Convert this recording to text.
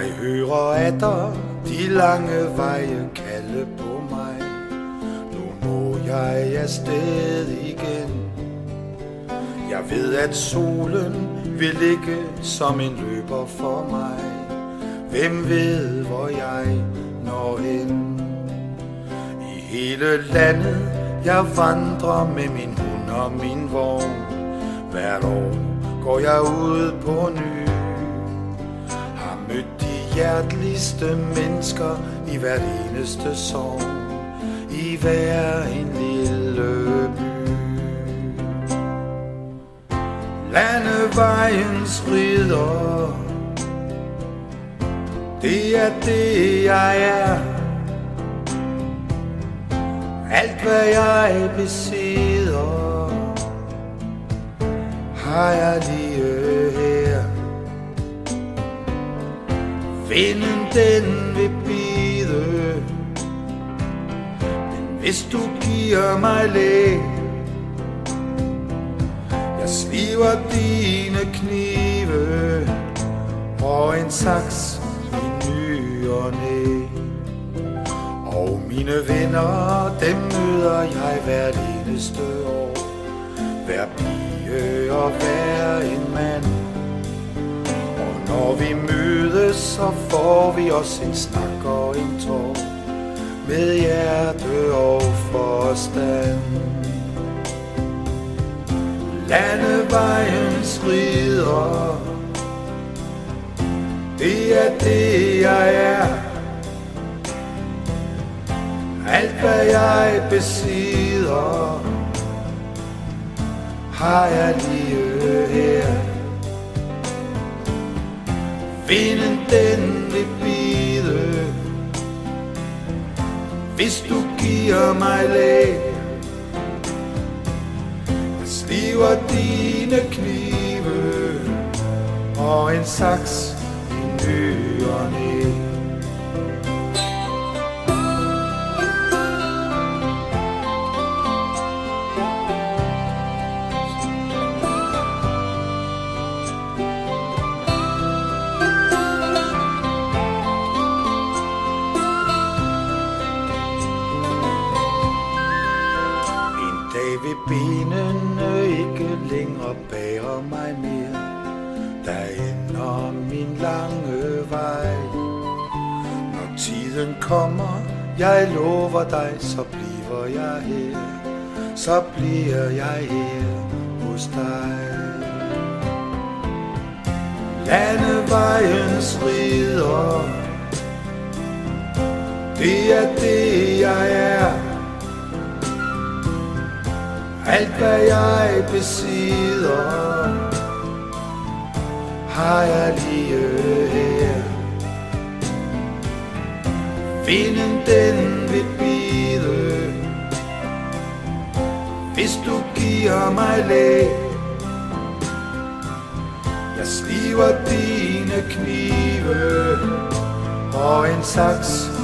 Jeg hører atter de lange veje kalde på mig. Nu må jeg afsted igen. Jeg ved, at solen vil ligge som en løber for mig. Hvem ved, hvor jeg når hen? I hele landet jeg vandrer med min hund og min vogn. Hvert år går jeg ud på ny. Har mødt de hjerteligste mennesker i hvert eneste sogn, i hver en lille by. Landevejens ridder, det er det jeg er. Alt hvad jeg besidder har jeg lige her. Vinden den vil bide, men hvis du giver mig læg, jeg sliver dine knive og en saks i ny og næ. Og mine venner, dem møder jeg hvert eneste år. Hver pige og hver en mand. Og når vi mødes, så får vi os en snak og en tår, med hjerte og forstand. Landevejens ridder, det er det jeg er. Alt hvad jeg besidder har jeg lige her. Vinden den vil bide, hvis du giver mig læg. Jeg sliver dine knive og en saks i ny og næ. Vil benene ikke længere bære mig mere, der ender min lange vej. Når tiden kommer, jeg lover dig, så bliver jeg her, så bliver jeg her hos dig. Landevejens ridder, det er det jeg er. Alt hvad jeg besidder har jeg lige her. Vinden den vil bide, hvis du giver mig læg. Jeg sliver dine knive og en saks